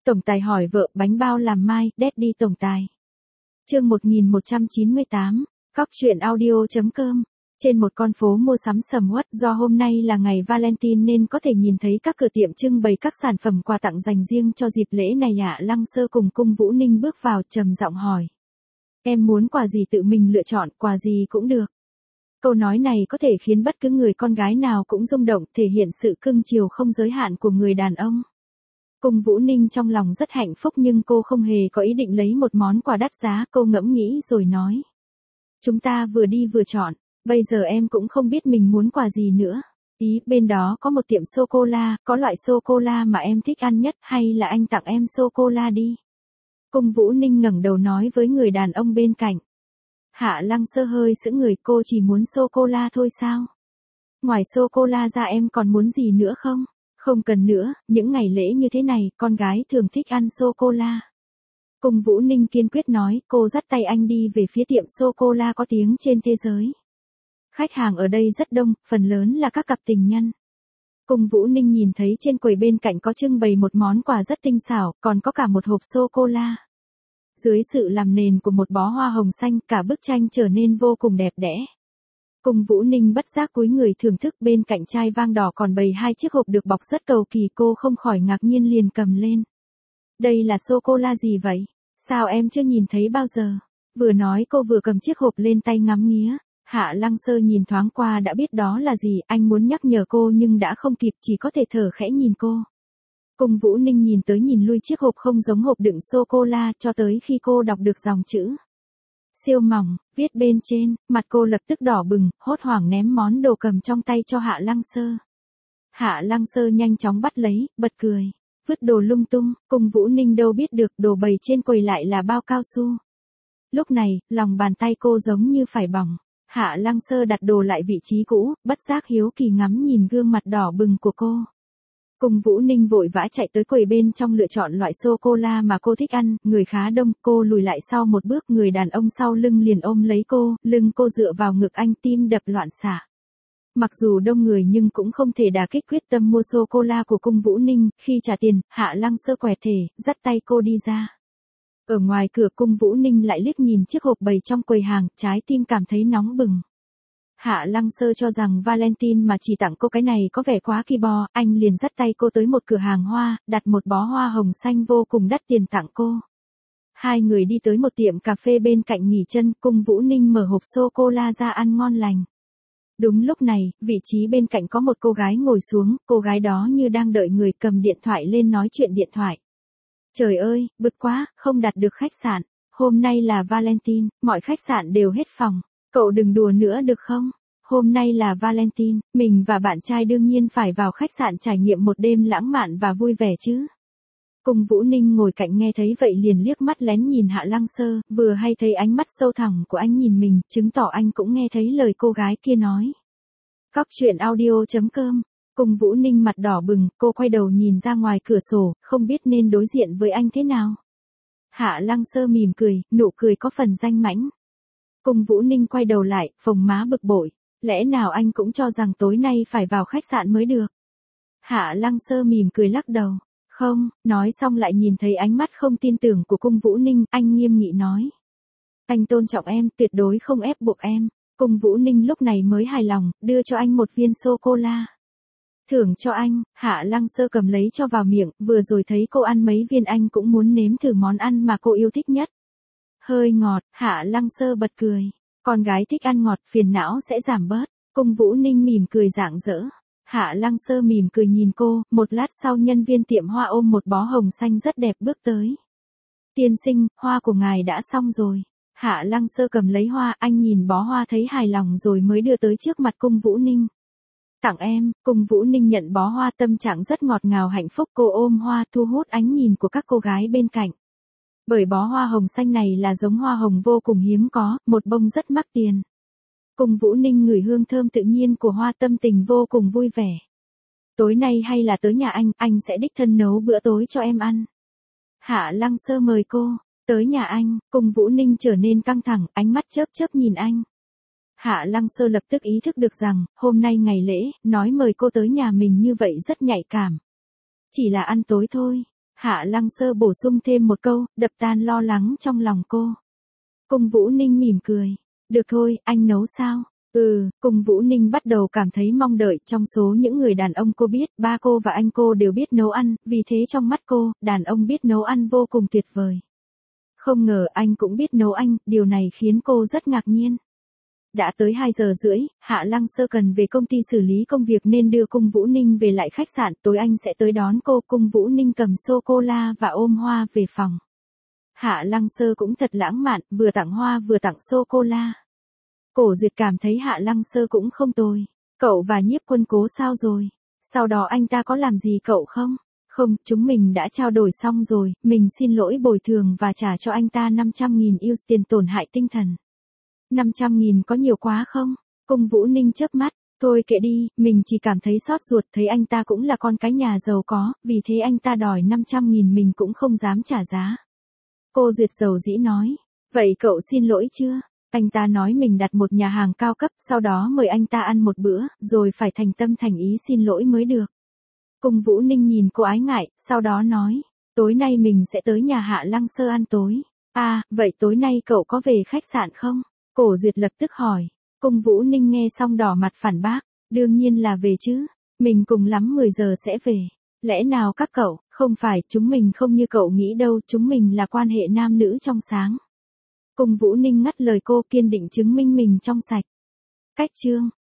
Tổng tài hỏi vợ bánh bao làm mai, Daddy tổng tài. Chương 1198, Cóc truyện audio.com. Trên một con phố mua sắm sầm uất, do hôm nay là ngày Valentine nên có thể nhìn thấy các cửa tiệm trưng bày các sản phẩm quà tặng dành riêng cho dịp lễ này. Hạ Lăng Sơ cùng Cung Vũ Ninh bước vào, trầm giọng hỏi: "Em muốn quà gì tự mình lựa chọn, quà gì cũng được." Câu nói này có thể khiến bất cứ người con gái nào cũng rung động, thể hiện sự cưng chiều không giới hạn của người đàn ông. Cung Vũ Ninh trong lòng rất hạnh phúc nhưng cô không hề có ý định lấy một món quà đắt giá. Cô ngẫm nghĩ rồi nói: "Chúng ta vừa đi vừa chọn, bây giờ em cũng không biết mình muốn quà gì nữa. Ý, bên đó có một tiệm sô-cô-la, có loại sô-cô-la mà em thích ăn nhất, hay là anh tặng em sô-cô-la đi?" Cung Vũ Ninh ngẩng đầu nói với người đàn ông bên cạnh. Hạ Lăng Sơ hơi sững người, cô chỉ muốn sô-cô-la thôi sao? Ngoài sô-cô-la ra em còn muốn gì nữa không? Không cần nữa, những ngày lễ như thế này, con gái thường thích ăn sô-cô-la. Cung Vũ Ninh kiên quyết nói, cô dắt tay anh đi về phía tiệm sô-cô-la có tiếng trên thế giới. Khách hàng ở đây rất đông, phần lớn là các cặp tình nhân. Cung Vũ Ninh nhìn thấy trên quầy bên cạnh có trưng bày một món quà rất tinh xảo, còn có cả một hộp sô-cô-la. Dưới sự làm nền của một bó hoa hồng xanh, cả bức tranh trở nên vô cùng đẹp đẽ. Cung Vũ Ninh bất giác cúi người thưởng thức, bên cạnh chai vang đỏ còn bày hai chiếc hộp được bọc rất cầu kỳ. Cô không khỏi ngạc nhiên liền cầm lên. Đây là sô-cô-la gì vậy? Sao em chưa nhìn thấy bao giờ? Vừa nói cô vừa cầm chiếc hộp lên tay ngắm nghía. Hạ Lăng Sơ nhìn thoáng qua đã biết đó là gì, anh muốn nhắc nhở cô nhưng đã không kịp, chỉ có thể thở khẽ nhìn cô. Cung Vũ Ninh nhìn tới nhìn lui chiếc hộp không giống hộp đựng sô-cô-la, cho tới khi cô đọc được dòng chữ siêu mỏng, viết bên trên, mặt cô lập tức đỏ bừng, hốt hoảng ném món đồ cầm trong tay cho Hạ Lăng Sơ. Hạ Lăng Sơ nhanh chóng bắt lấy, bật cười, vứt đồ lung tung. Cung Vũ Ninh đâu biết được đồ bày trên quầy lại là bao cao su. Lúc này, lòng bàn tay cô giống như phải bỏng. Hạ Lăng Sơ đặt đồ lại vị trí cũ, bất giác hiếu kỳ ngắm nhìn gương mặt đỏ bừng của cô. Cung Vũ Ninh vội vã chạy tới quầy bên trong lựa chọn loại sô-cô-la mà cô thích ăn, người khá đông, cô lùi lại sau một bước, người đàn ông sau lưng liền ôm lấy cô, lưng cô dựa vào ngực anh, tim đập loạn xạ. Mặc dù đông người nhưng cũng không thể đả kích quyết tâm mua sô-cô-la của Cung Vũ Ninh. Khi trả tiền, Hạ Lăng Sơ quẹt thẻ, dắt tay cô đi ra. Ở ngoài cửa, Cung Vũ Ninh lại liếc nhìn chiếc hộp bày trong quầy hàng, trái tim cảm thấy nóng bừng. Hạ Lăng Sơ cho rằng Valentine mà chỉ tặng cô cái này có vẻ quá kỳ bò, anh liền dắt tay cô tới một cửa hàng hoa, đặt một bó hoa hồng xanh vô cùng đắt tiền tặng cô. Hai người đi tới một tiệm cà phê bên cạnh nghỉ chân, Cung Vũ Ninh mở hộp sô-cô-la ra ăn ngon lành. Đúng lúc này, vị trí bên cạnh có một cô gái ngồi xuống, cô gái đó như đang đợi người, cầm điện thoại lên nói chuyện điện thoại. Trời ơi, bực quá, không đặt được khách sạn. Hôm nay là Valentine, mọi khách sạn đều hết phòng. Cậu đừng đùa nữa được không? Hôm nay là Valentine, mình và bạn trai đương nhiên phải vào khách sạn trải nghiệm một đêm lãng mạn và vui vẻ chứ. Cung Vũ Ninh ngồi cạnh nghe thấy vậy liền liếc mắt lén nhìn Hạ Lăng Sơ, vừa hay thấy ánh mắt sâu thẳm của anh nhìn mình, chứng tỏ anh cũng nghe thấy lời cô gái kia nói. Cóc truyện audio.com. Cung Vũ Ninh mặt đỏ bừng, cô quay đầu nhìn ra ngoài cửa sổ, không biết nên đối diện với anh thế nào. Hạ Lăng Sơ mỉm cười, nụ cười có phần danh mãnh. Cung Vũ Ninh quay đầu lại, phồng má bực bội, lẽ nào anh cũng cho rằng tối nay phải vào khách sạn mới được? Hạ Lăng Sơ mỉm cười lắc đầu. Không, nói xong lại nhìn thấy ánh mắt không tin tưởng của Cung Vũ Ninh, anh nghiêm nghị nói. Anh tôn trọng em, tuyệt đối không ép buộc em. Cung Vũ Ninh lúc này mới hài lòng, đưa cho anh một viên sô-cô-la. Thưởng cho anh. Hạ Lăng Sơ cầm lấy cho vào miệng, vừa rồi thấy cô ăn mấy viên anh cũng muốn nếm thử món ăn mà cô yêu thích nhất. Hơi ngọt. Hạ Lăng Sơ bật cười. Con gái thích ăn ngọt, phiền não sẽ giảm bớt. Cung Vũ Ninh mỉm cười rạng rỡ. Hạ Lăng Sơ mỉm cười nhìn cô, một lát sau nhân viên tiệm hoa ôm một bó hồng xanh rất đẹp bước tới. Tiên sinh, hoa của ngài đã xong rồi. Hạ Lăng Sơ cầm lấy hoa, anh nhìn bó hoa thấy hài lòng rồi mới đưa tới trước mặt Cung Vũ Ninh. Tặng em. Cung Vũ Ninh nhận bó hoa, tâm trạng rất ngọt ngào hạnh phúc, cô ôm hoa thu hút ánh nhìn của các cô gái bên cạnh. Bởi bó hoa hồng xanh này là giống hoa hồng vô cùng hiếm có, một bông rất mắc tiền. Cung Vũ Ninh ngửi hương thơm tự nhiên của hoa, tâm tình vô cùng vui vẻ. Tối nay hay là tới nhà anh sẽ đích thân nấu bữa tối cho em ăn. Hạ Lăng Sơ mời cô, tới nhà anh. Cung Vũ Ninh trở nên căng thẳng, ánh mắt chớp chớp nhìn anh. Hạ Lăng Sơ lập tức ý thức được rằng, hôm nay ngày lễ, nói mời cô tới nhà mình như vậy rất nhạy cảm. Chỉ là ăn tối thôi. Hạ Lăng Sơ bổ sung thêm một câu, đập tan lo lắng trong lòng cô. Cung Vũ Ninh mỉm cười. Được thôi, anh nấu sao? Cung Vũ Ninh bắt đầu cảm thấy mong đợi. Trong số những người đàn ông cô biết, ba cô và anh cô đều biết nấu ăn, vì thế trong mắt cô, đàn ông biết nấu ăn vô cùng tuyệt vời. Không ngờ anh cũng biết nấu ăn, điều này khiến cô rất ngạc nhiên. Đã tới 2 giờ rưỡi, Hạ Lăng Sơ cần về công ty xử lý công việc nên đưa Cung Vũ Ninh về lại khách sạn, tối anh sẽ tới đón cô. Cung Vũ Ninh cầm sô-cô-la và ôm hoa về phòng. Hạ Lăng Sơ cũng thật lãng mạn, vừa tặng hoa vừa tặng sô-cô-la. Cổ Duyệt cảm thấy Hạ Lăng Sơ cũng không tồi. Cậu và Nhiếp Quân Cố sao rồi? Sau đó anh ta có làm gì cậu không? Không, chúng mình đã trao đổi xong rồi, mình xin lỗi bồi thường và trả cho anh ta 500.000 euro tiền tổn hại tinh thần. 500.000 có nhiều quá không? Cung Vũ Ninh chớp mắt, thôi kệ đi, mình chỉ cảm thấy xót ruột, thấy anh ta cũng là con cái nhà giàu có, vì thế anh ta đòi 500.000 mình cũng không dám trả giá. Cô Duyệt dầu dĩ nói, vậy cậu xin lỗi chưa? Anh ta nói mình đặt một nhà hàng cao cấp, sau đó mời anh ta ăn một bữa, rồi phải thành tâm thành ý xin lỗi mới được. Cung Vũ Ninh nhìn cô ái ngại, sau đó nói, tối nay mình sẽ tới nhà Hạ Lăng Sơ ăn tối. À, vậy tối nay cậu có về khách sạn không? Cổ Duyệt lập tức hỏi. Cung Vũ Ninh nghe xong đỏ mặt phản bác, đương nhiên là về chứ, mình cùng lắm 10 giờ sẽ về. Lẽ nào các cậu, không phải, chúng mình không như cậu nghĩ đâu, chúng mình là quan hệ nam nữ trong sáng. Cung Vũ Ninh ngắt lời cô, kiên định chứng minh mình trong sạch. Cách chương